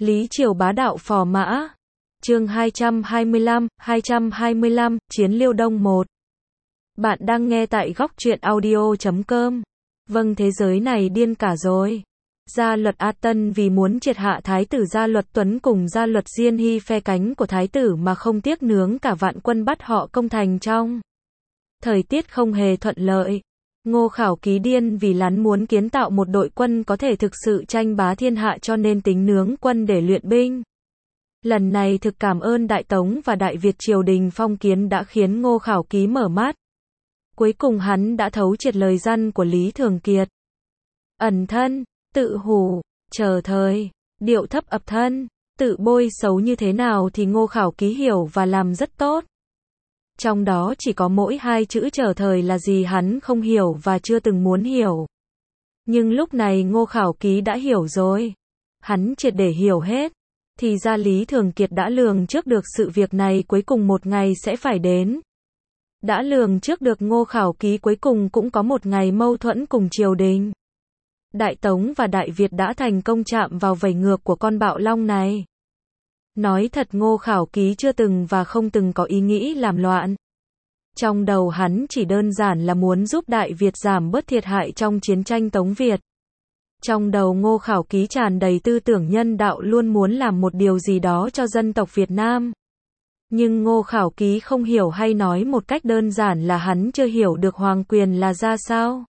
Lý Triều bá đạo phò mã. Chương 225, Chiến Liêu Đông 1. Bạn đang nghe tại góc truyện audio.com. Vâng, thế giới này điên cả rồi. Gia luật A Tân vì muốn triệt hạ thái tử Gia luật Tuấn cùng Gia luật Diên Hy phe cánh của thái tử mà không tiếc nướng cả vạn quân bắt họ công thành trong thời tiết không hề thuận lợi. Ngô Khảo Ký điên vì lắn muốn kiến tạo một đội quân có thể thực sự tranh bá thiên hạ cho nên tính nướng quân để luyện binh. Lần này thực cảm ơn Đại Tống và Đại Việt triều đình phong kiến đã khiến Ngô Khảo Ký mở mắt. Cuối cùng hắn đã thấu triệt lời răn của Lý Thường Kiệt. Ẩn thân, tự hủ, chờ thời, điệu thấp ập thân, tự bôi xấu như thế nào thì Ngô Khảo Ký hiểu và làm rất tốt. Trong đó chỉ có mỗi hai chữ chờ thời là gì hắn không hiểu và chưa từng muốn hiểu. Nhưng lúc này Ngô Khảo Ký đã hiểu rồi. Hắn triệt để hiểu hết. Thì ra Lý Thường Kiệt đã lường trước được sự việc này cuối cùng một ngày sẽ phải đến. Đã lường trước được Ngô Khảo Ký cuối cùng cũng có một ngày mâu thuẫn cùng triều đình. Đại Tống và Đại Việt đã thành công chạm vào vảy ngược của con bạo long này. Nói thật Ngô Khảo Ký chưa từng và không từng có ý nghĩ làm loạn. Trong đầu hắn chỉ đơn giản là muốn giúp Đại Việt giảm bớt thiệt hại trong chiến tranh Tống Việt. Trong đầu Ngô Khảo Ký tràn đầy tư tưởng nhân đạo luôn muốn làm một điều gì đó cho dân tộc Việt Nam. Nhưng Ngô Khảo Ký không hiểu hay nói một cách đơn giản là hắn chưa hiểu được hoàng quyền là ra sao.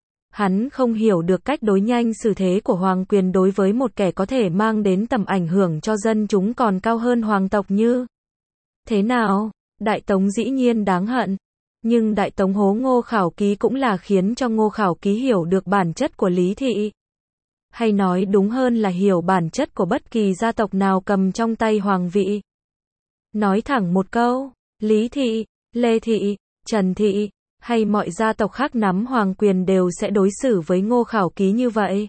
Hắn không hiểu được cách đối nhanh xử thế của hoàng quyền đối với một kẻ có thể mang đến tầm ảnh hưởng cho dân chúng còn cao hơn hoàng tộc như thế nào. Đại Tống dĩ nhiên đáng hận. Nhưng Đại Tống hố Ngô Khảo Ký cũng là khiến cho Ngô Khảo Ký hiểu được bản chất của Lý Thị. Hay nói đúng hơn là hiểu bản chất của bất kỳ gia tộc nào cầm trong tay hoàng vị. Nói thẳng một câu, Lý Thị, Lê Thị, Trần Thị, hay mọi gia tộc khác nắm hoàng quyền đều sẽ đối xử với Ngô Khảo Ký như vậy.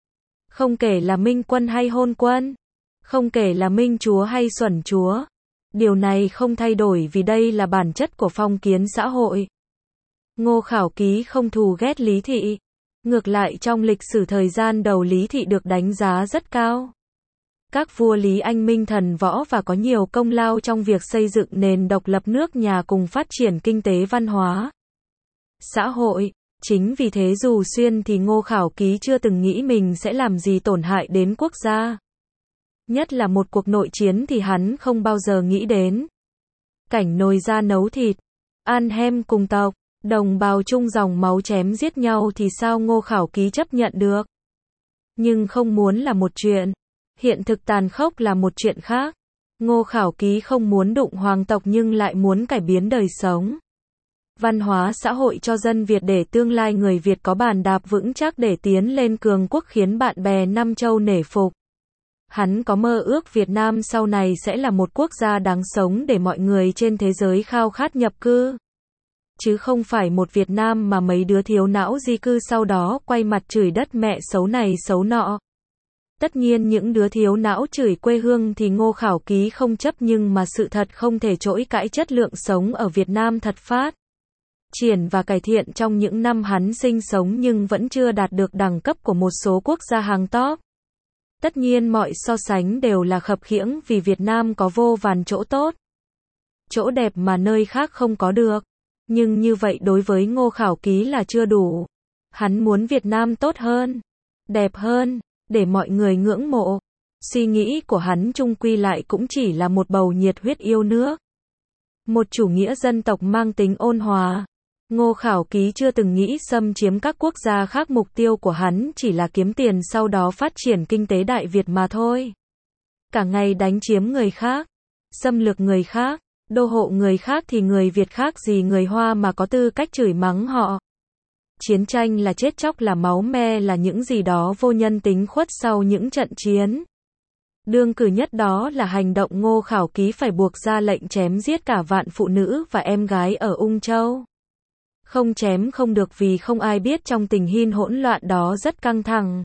Không kể là minh quân hay hôn quân, không kể là minh chúa hay xuẩn chúa. Điều này không thay đổi vì đây là bản chất của phong kiến xã hội. Ngô Khảo Ký không thù ghét Lý Thị. Ngược lại trong lịch sử thời gian đầu Lý Thị được đánh giá rất cao. Các vua Lý Anh minh thần võ và có nhiều công lao trong việc xây dựng nền độc lập nước nhà cùng phát triển kinh tế văn hóa xã hội. Chính vì thế dù xuyên thì Ngô Khảo Ký chưa từng nghĩ mình sẽ làm gì tổn hại đến quốc gia. Nhất là một cuộc nội chiến thì hắn không bao giờ nghĩ đến. Cảnh nồi ra nấu thịt, ăn hem cùng tộc, đồng bào chung dòng máu chém giết nhau thì sao Ngô Khảo Ký chấp nhận được. Nhưng không muốn là một chuyện. Hiện thực tàn khốc là một chuyện khác. Ngô Khảo Ký không muốn đụng hoàng tộc nhưng lại muốn cải biến đời sống văn hóa xã hội cho dân Việt để tương lai người Việt có bàn đạp vững chắc để tiến lên cường quốc khiến bạn bè Nam Châu nể phục. Hắn có mơ ước Việt Nam sau này sẽ là một quốc gia đáng sống để mọi người trên thế giới khao khát nhập cư. Chứ không phải một Việt Nam mà mấy đứa thiếu não di cư sau đó quay mặt chửi đất mẹ xấu này xấu nọ. Tất nhiên những đứa thiếu não chửi quê hương thì Ngô Khảo Ký không chấp nhưng mà sự thật không thể chối cãi chất lượng sống ở Việt Nam thật phát triển và cải thiện trong những năm hắn sinh sống nhưng vẫn chưa đạt được đẳng cấp của một số quốc gia hàng top. Tất nhiên mọi so sánh đều là khập khiễng vì Việt Nam có vô vàn chỗ tốt, chỗ đẹp mà nơi khác không có được. Nhưng như vậy đối với Ngô Khảo Ký là chưa đủ. Hắn muốn Việt Nam tốt hơn, đẹp hơn, để mọi người ngưỡng mộ. Suy nghĩ của hắn chung quy lại cũng chỉ là một bầu nhiệt huyết yêu nước. Một chủ nghĩa dân tộc mang tính ôn hòa. Ngô Khảo Ký chưa từng nghĩ xâm chiếm các quốc gia khác, mục tiêu của hắn chỉ là kiếm tiền sau đó phát triển kinh tế Đại Việt mà thôi. Cả ngày đánh chiếm người khác, xâm lược người khác, đô hộ người khác thì người Việt khác gì người Hoa mà có tư cách chửi mắng họ. Chiến tranh là chết chóc là máu me là những gì đó vô nhân tính khuất sau những trận chiến. Đương cử nhất đó là hành động Ngô Khảo Ký phải buộc ra lệnh chém giết cả vạn phụ nữ và em gái ở Ung Châu. Không chém không được vì không ai biết trong tình hình hỗn loạn đó rất căng thẳng.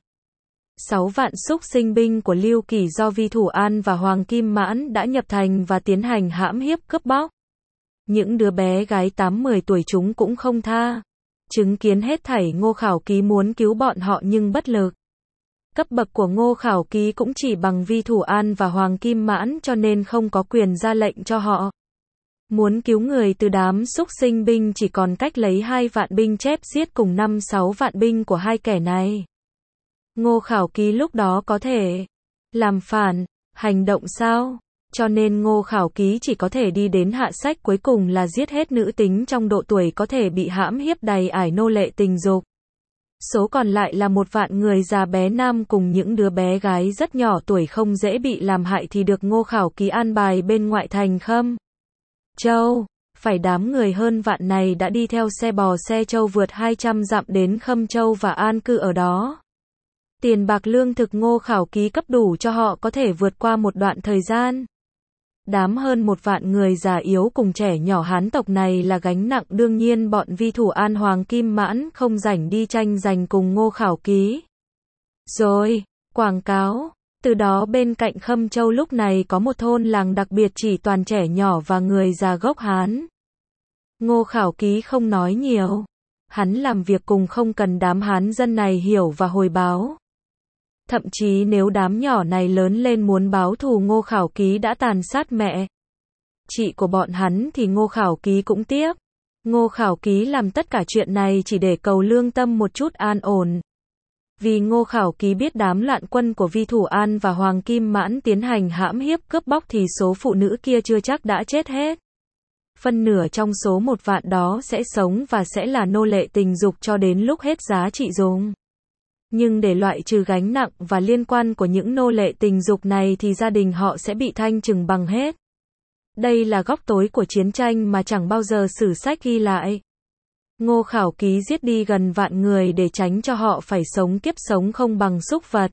6 vạn súc sinh binh của Lưu Kỳ do Vi Thủ An và Hoàng Kim Mãn đã nhập thành và tiến hành hãm hiếp cướp bóc. Những đứa bé gái 8-10 tuổi chúng cũng không tha. Chứng kiến hết thảy Ngô Khảo Ký muốn cứu bọn họ nhưng bất lực. Cấp bậc của Ngô Khảo Ký cũng chỉ bằng Vi Thủ An và Hoàng Kim Mãn cho nên không có quyền ra lệnh cho họ. Muốn cứu người từ đám xúc sinh binh chỉ còn cách lấy 2 vạn binh chép giết cùng 5-6 vạn binh của hai kẻ này. Ngô Khảo Ký lúc đó có thể làm phản, hành động sao? Cho nên Ngô Khảo Ký chỉ có thể đi đến hạ sách cuối cùng là giết hết nữ tính trong độ tuổi có thể bị hãm hiếp đầy ải nô lệ tình dục. Số còn lại là 1 vạn người già bé nam cùng những đứa bé gái rất nhỏ tuổi không dễ bị làm hại thì được Ngô Khảo Ký an bài bên ngoại thành Khâm Châu. Phải đám người hơn vạn này đã đi theo xe bò xe trâu vượt 200 dặm đến Khâm Châu và an cư ở đó. Tiền bạc lương thực Ngô Khảo Ký cấp đủ cho họ có thể vượt qua một đoạn thời gian. Đám hơn 1 vạn người già yếu cùng trẻ nhỏ Hán tộc này là gánh nặng đương nhiên bọn Vi Thủ An Hoàng Kim Mãn không rảnh đi tranh giành cùng Ngô Khảo Ký. Rồi, quảng cáo. Từ đó bên cạnh Khâm Châu lúc này có một thôn làng đặc biệt chỉ toàn trẻ nhỏ và người già gốc Hán. Ngô Khảo Ký không nói nhiều. Hắn làm việc cùng không cần đám Hán dân này hiểu và hồi báo. Thậm chí nếu đám nhỏ này lớn lên muốn báo thù Ngô Khảo Ký đã tàn sát mẹ chị của bọn hắn thì Ngô Khảo Ký cũng tiếp. Ngô Khảo Ký làm tất cả chuyện này chỉ để cầu lương tâm một chút an ổn. Vì Ngô Khảo Ký biết đám loạn quân của Vi Thủ An và Hoàng Kim Mãn tiến hành hãm hiếp cướp bóc thì số phụ nữ kia chưa chắc đã chết hết. Phân nửa trong số 1 vạn đó sẽ sống và sẽ là nô lệ tình dục cho đến lúc hết giá trị dùng. Nhưng để loại trừ gánh nặng và liên quan của những nô lệ tình dục này thì gia đình họ sẽ bị thanh trừng bằng hết. Đây là góc tối của chiến tranh mà chẳng bao giờ sử sách ghi lại. Ngô Khảo Ký giết đi gần vạn người để tránh cho họ phải sống kiếp sống không bằng súc vật.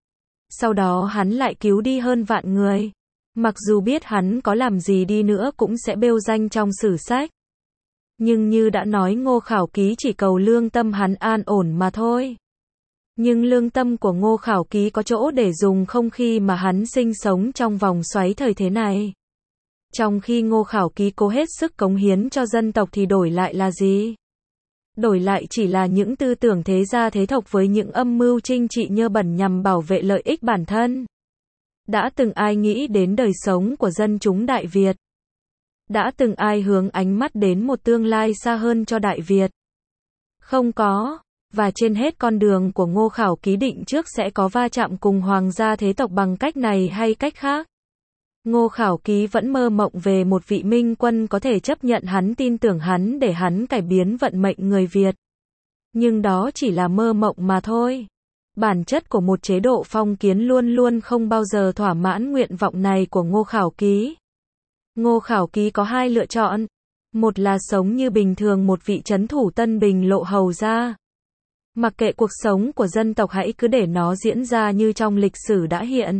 Sau đó hắn lại cứu đi hơn vạn người. Mặc dù biết hắn có làm gì đi nữa cũng sẽ bêu danh trong sử sách. Nhưng như đã nói Ngô Khảo Ký chỉ cầu lương tâm hắn an ổn mà thôi. Nhưng lương tâm của Ngô Khảo Ký có chỗ để dùng không khi mà hắn sinh sống trong vòng xoáy thời thế này. Trong khi Ngô Khảo Ký cố hết sức cống hiến cho dân tộc thì đổi lại là gì? Đổi lại chỉ là những tư tưởng thế gia thế tộc với những âm mưu chính trị nhơ bẩn nhằm bảo vệ lợi ích bản thân. Đã từng ai nghĩ đến đời sống của dân chúng Đại Việt? Đã từng ai hướng ánh mắt đến một tương lai xa hơn cho Đại Việt? Không có. Và trên hết con đường của Ngô Khảo Ký định trước sẽ có va chạm cùng hoàng gia thế tộc bằng cách này hay cách khác. Ngô Khảo Ký vẫn mơ mộng về một vị minh quân có thể chấp nhận hắn tin tưởng hắn để hắn cải biến vận mệnh người Việt. Nhưng đó chỉ là mơ mộng mà thôi. Bản chất của một chế độ phong kiến luôn luôn không bao giờ thỏa mãn nguyện vọng này của Ngô Khảo Ký. Ngô Khảo Ký có 2 lựa chọn. Một là sống như bình thường một vị trấn thủ Tân Bình Lộ hầu gia. Mặc kệ cuộc sống của dân tộc hãy cứ để nó diễn ra như trong lịch sử đã hiện.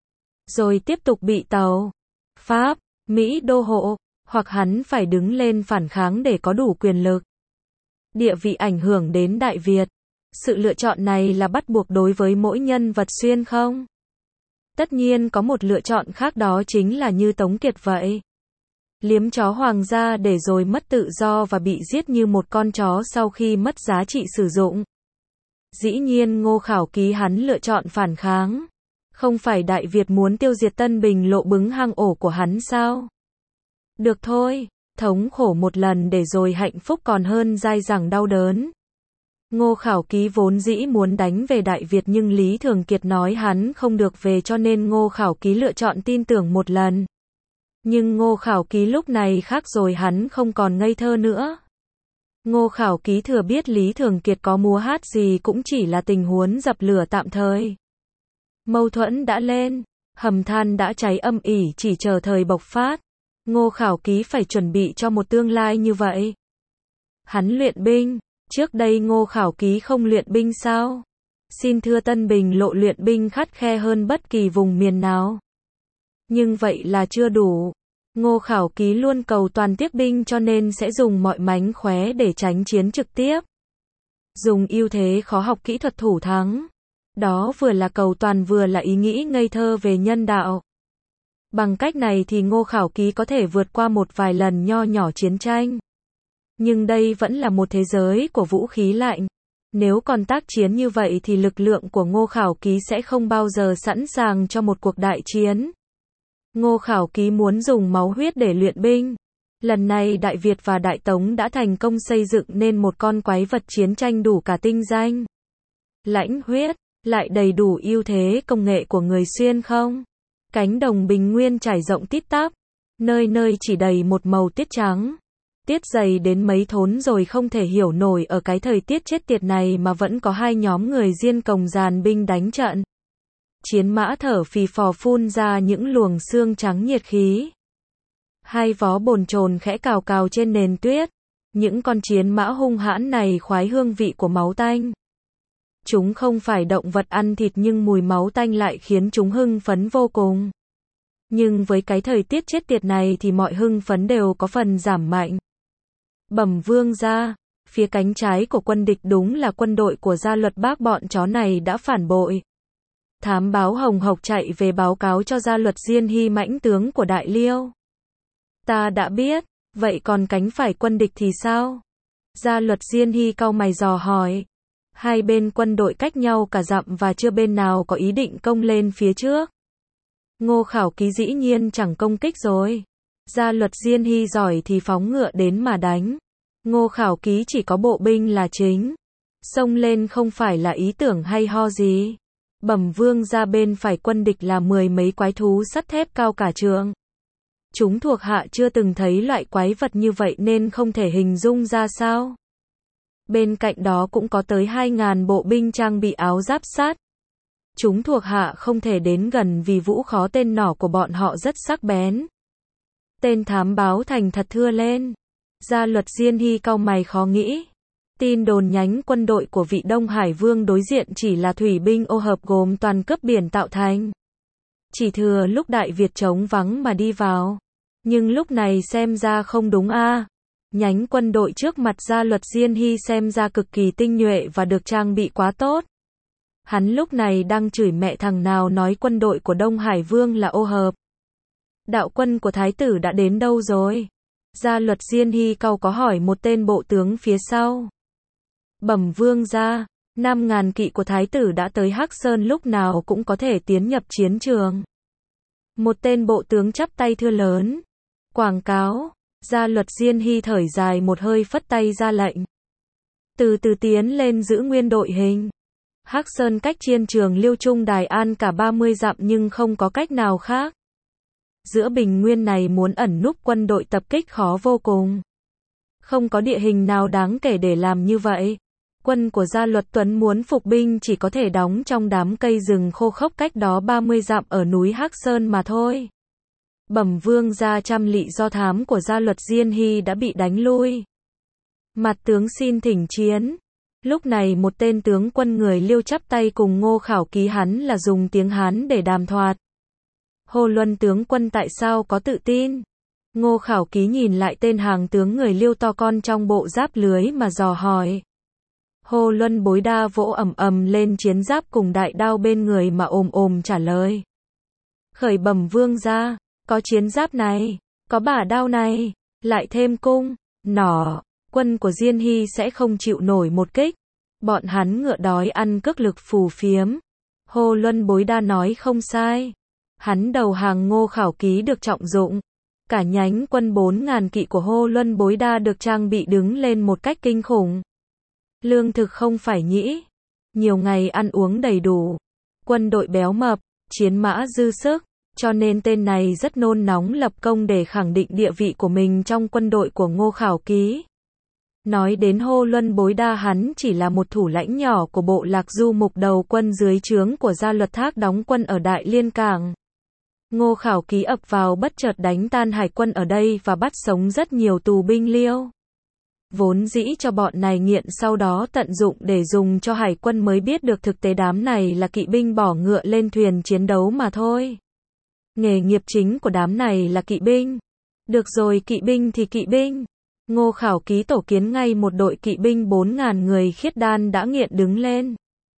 Rồi tiếp tục bị Tàu, Pháp, Mỹ đô hộ, hoặc hắn phải đứng lên phản kháng để có đủ quyền lực. Địa vị ảnh hưởng đến Đại Việt. Sự lựa chọn này là bắt buộc đối với mỗi nhân vật xuyên không? Tất nhiên có một lựa chọn khác đó chính là như Tống Kiệt vậy. Liếm chó hoàng gia để rồi mất tự do và bị giết như một con chó sau khi mất giá trị sử dụng. Dĩ nhiên Ngô Khảo Ký hắn lựa chọn phản kháng. Không phải Đại Việt muốn tiêu diệt Tân Bình Lộ bứng hang ổ của hắn sao? Được thôi, thống khổ một lần để rồi hạnh phúc còn hơn dai dẳng đau đớn. Ngô Khảo Ký vốn dĩ muốn đánh về Đại Việt nhưng Lý Thường Kiệt nói hắn không được về cho nên Ngô Khảo Ký lựa chọn tin tưởng một lần. Nhưng Ngô Khảo Ký lúc này khác rồi hắn không còn ngây thơ nữa. Ngô Khảo Ký thừa biết Lý Thường Kiệt có múa hát gì cũng chỉ là tình huống dập lửa tạm thời. Mâu thuẫn đã lên, hầm than đã cháy âm ỉ chỉ chờ thời bộc phát. Ngô Khảo Ký phải chuẩn bị cho một tương lai như vậy. Hắn luyện binh, trước đây Ngô Khảo Ký không luyện binh sao? Xin thưa Tân Bình Lộ luyện binh khắt khe hơn bất kỳ vùng miền nào. Nhưng vậy là chưa đủ. Ngô Khảo Ký luôn cầu toàn tiếp binh cho nên sẽ dùng mọi mánh khóe để tránh chiến trực tiếp. Dùng ưu thế khó học kỹ thuật thủ thắng. Đó vừa là cầu toàn vừa là ý nghĩ ngây thơ về nhân đạo. Bằng cách này thì Ngô Khảo Ký có thể vượt qua một vài lần nho nhỏ chiến tranh. Nhưng đây vẫn là một thế giới của vũ khí lạnh. Nếu còn tác chiến như vậy thì lực lượng của Ngô Khảo Ký sẽ không bao giờ sẵn sàng cho một cuộc đại chiến. Ngô Khảo Ký muốn dùng máu huyết để luyện binh. Lần này Đại Việt và Đại Tống đã thành công xây dựng nên một con quái vật chiến tranh đủ cả tinh danh, lãnh huyết, lại đầy đủ ưu thế công nghệ của người Xuyên không? Cánh đồng bình nguyên trải rộng tít tắp, nơi nơi chỉ đầy một màu tiết trắng. Tiết dày đến mấy thốn rồi không thể hiểu nổi ở cái thời tiết chết tiệt này mà vẫn có hai nhóm người Diên Cồng dàn binh đánh trận. Chiến mã thở phì phò phun ra những luồng xương trắng nhiệt khí. Hai vó bồn chồn khẽ cào cào trên nền tuyết. Những con chiến mã hung hãn này khoái hương vị của máu tanh. Chúng không phải động vật ăn thịt nhưng mùi máu tanh lại khiến chúng hưng phấn vô cùng. Nhưng với cái thời tiết chết tiệt này thì mọi hưng phấn đều có phần giảm mạnh. Bẩm vương gia, phía cánh trái của quân địch đúng là quân đội của Gia Luật Bác, bọn chó này đã phản bội. Thám báo hồng hộc chạy về báo cáo cho Gia Luật Diên Hy mãnh tướng của Đại Liêu. Ta đã biết, vậy còn cánh phải quân địch thì sao? Gia Luật Diên Hy cau mày dò hỏi. Hai bên quân đội cách nhau cả dặm và chưa bên nào có ý định công lên phía trước. Ngô Khảo Ký dĩ nhiên chẳng công kích rồi. Gia Luật Diên Hy giỏi thì phóng ngựa đến mà đánh. Ngô Khảo Ký chỉ có bộ binh là chính. Xông lên không phải là ý tưởng hay ho gì. Bẩm vương gia, bên phải quân địch là 10 mấy quái thú sắt thép cao cả trượng. Chúng thuộc hạ chưa từng thấy loại quái vật như vậy nên không thể hình dung ra sao. Bên cạnh đó cũng có tới 2.000 bộ binh trang bị áo giáp sắt. Chúng thuộc hạ không thể đến gần vì vũ khó tên nỏ của bọn họ rất sắc bén. Tên thám báo thành thật thưa lên. Gia Luật Diên Hy cau mày khó nghĩ. Tin đồn nhánh quân đội của vị Đông Hải Vương đối diện chỉ là thủy binh ô hợp gồm toàn cấp biển tạo thành. Chỉ thừa lúc Đại Việt trống vắng mà đi vào. Nhưng lúc này xem ra không đúng a. Nhánh quân đội trước mặt Gia Luật Diên Hy xem ra cực kỳ tinh nhuệ và được trang bị quá tốt. Hắn lúc này đang chửi mẹ thằng nào nói quân đội của Đông Hải Vương là ô hợp. Đạo quân của Thái tử đã đến đâu rồi? Gia Luật Diên Hy cau có hỏi một tên bộ tướng phía sau. Bẩm vương gia, 5.000 kỵ của Thái tử đã tới Hắc Sơn, lúc nào cũng có thể tiến nhập chiến trường. Một tên bộ tướng chắp tay thưa lớn. Quảng cáo. Gia Luật Diên Hy thở dài một hơi phất tay ra lệnh. Từ từ tiến lên giữ nguyên đội hình. Hắc Sơn cách chiến trường Liêu Trung Đài An cả 30 dặm nhưng không có cách nào khác. Giữa bình nguyên này muốn ẩn núp quân đội tập kích khó vô cùng. Không có địa hình nào đáng kể để làm như vậy. Quân của Gia Luật Tuấn muốn phục binh chỉ có thể đóng trong đám cây rừng khô khốc cách đó 30 dặm ở núi Hắc Sơn mà thôi. Bẩm vương gia, trăm lỵ do thám của Gia Luật Diên Hy đã bị đánh lui. Mặt tướng xin thỉnh chiến. Lúc này một tên tướng quân người Liêu chắp tay cùng Ngô Khảo Ký, hắn là dùng tiếng Hán để đàm thoại. Hồ Luân tướng quân tại sao có tự tin? Ngô Khảo Ký nhìn lại tên hàng tướng người Liêu to con trong bộ giáp lưới mà dò hỏi. Hồ Luân bối đa vỗ ầm ầm lên chiến giáp cùng đại đao bên người mà ồm ồm trả lời. Khởi bẩm vương gia, có chiến giáp này, có bả đao này, lại thêm cung, nỏ, quân của Diên Hy sẽ không chịu nổi một kích. Bọn hắn ngựa đói ăn cước lực phù phiếm. Hồ Luân bối đa nói không sai. Hắn đầu hàng Ngô Khảo Ký được trọng dụng. Cả nhánh quân 4.000 kỵ của Hồ Luân bối đa được trang bị đứng lên một cách kinh khủng. Lương thực không phải nhĩ. Nhiều ngày ăn uống đầy đủ. Quân đội béo mập, chiến mã dư sức. Cho nên tên này rất nôn nóng lập công để khẳng định địa vị của mình trong quân đội của Ngô Khảo Ký. Nói đến Hồ Luân bối đa, hắn chỉ là một thủ lãnh nhỏ của bộ lạc du mục đầu quân dưới trướng của Gia Luật Thác đóng quân ở Đại Liên Cảng. Ngô Khảo Ký ập vào bất chợt đánh tan hải quân ở đây và bắt sống rất nhiều tù binh Liêu. Vốn dĩ cho bọn này nghiện, sau đó tận dụng để dùng cho hải quân, mới biết được thực tế đám này là kỵ binh bỏ ngựa lên thuyền chiến đấu mà thôi. Nghề nghiệp chính của đám này là kỵ binh. Được rồi, kỵ binh thì kỵ binh. Ngô Khảo Ký tổ kiến ngay một đội kỵ binh 4.000 người khiết đan đã nghiện đứng lên.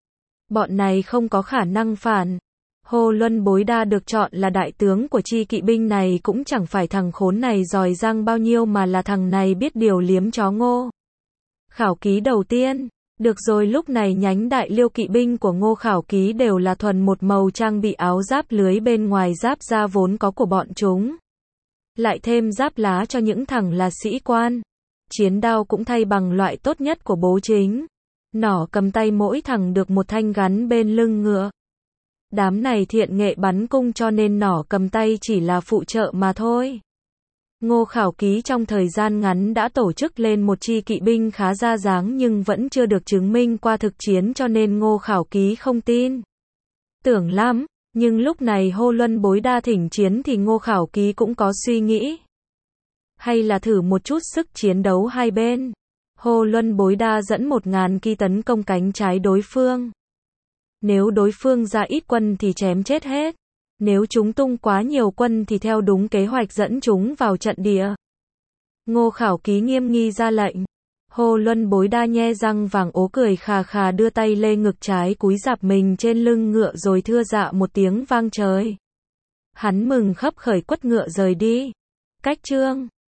Bọn này không có khả năng phản. Hồ Luân bối đa được chọn là đại tướng của chi kỵ binh này cũng chẳng phải thằng khốn này giỏi giang bao nhiêu mà là thằng này biết điều liếm chó Ngô Khảo Ký đầu tiên. Được rồi, lúc này nhánh đại liêu kỵ binh của Ngô Khảo Ký đều là thuần một màu, trang bị áo giáp lưới bên ngoài giáp da vốn có của bọn chúng. Lại thêm giáp lá cho những thằng là sĩ quan. Chiến đao cũng thay bằng loại tốt nhất của bố chính. Nỏ cầm tay mỗi thằng được một thanh gắn bên lưng ngựa. Đám này thiện nghệ bắn cung cho nên nỏ cầm tay chỉ là phụ trợ mà thôi. Ngô Khảo Ký trong thời gian ngắn đã tổ chức lên một chi kỵ binh khá ra dáng nhưng vẫn chưa được chứng minh qua thực chiến cho nên Ngô Khảo Ký không tin. Tưởng lắm, nhưng lúc này Hồ Luân Bối Đa thỉnh chiến thì Ngô Khảo Ký cũng có suy nghĩ. Hay là thử một chút sức chiến đấu hai bên. Hồ Luân Bối Đa dẫn 1000 kỳ tấn công cánh trái đối phương. Nếu đối phương ra ít quân thì chém chết hết. Nếu chúng tung quá nhiều quân thì theo đúng kế hoạch dẫn chúng vào trận địa. Ngô Khảo Ký nghiêm nghi ra lệnh. Hồ Luân Bối Đa nhe răng vàng ố cười khà khà đưa tay lên ngực trái cúi rạp mình trên lưng ngựa rồi thưa dạ một tiếng vang trời. Hắn mừng khấp khởi quất ngựa rời đi. Cách chương